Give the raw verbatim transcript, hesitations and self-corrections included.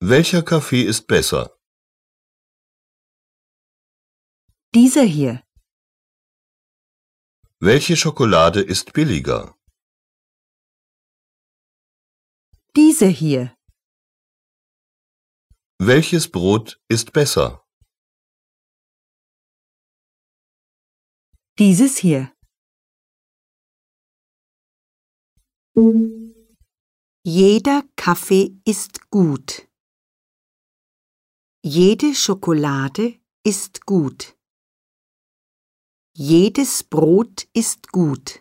Welcher Kaffee ist besser? Dieser hier. Welche Schokolade ist billiger? Diese hier. Welches Brot ist besser? Dieses hier. Jeder Kaffee ist gut. Jede Schokolade ist gut. Jedes Brot ist gut.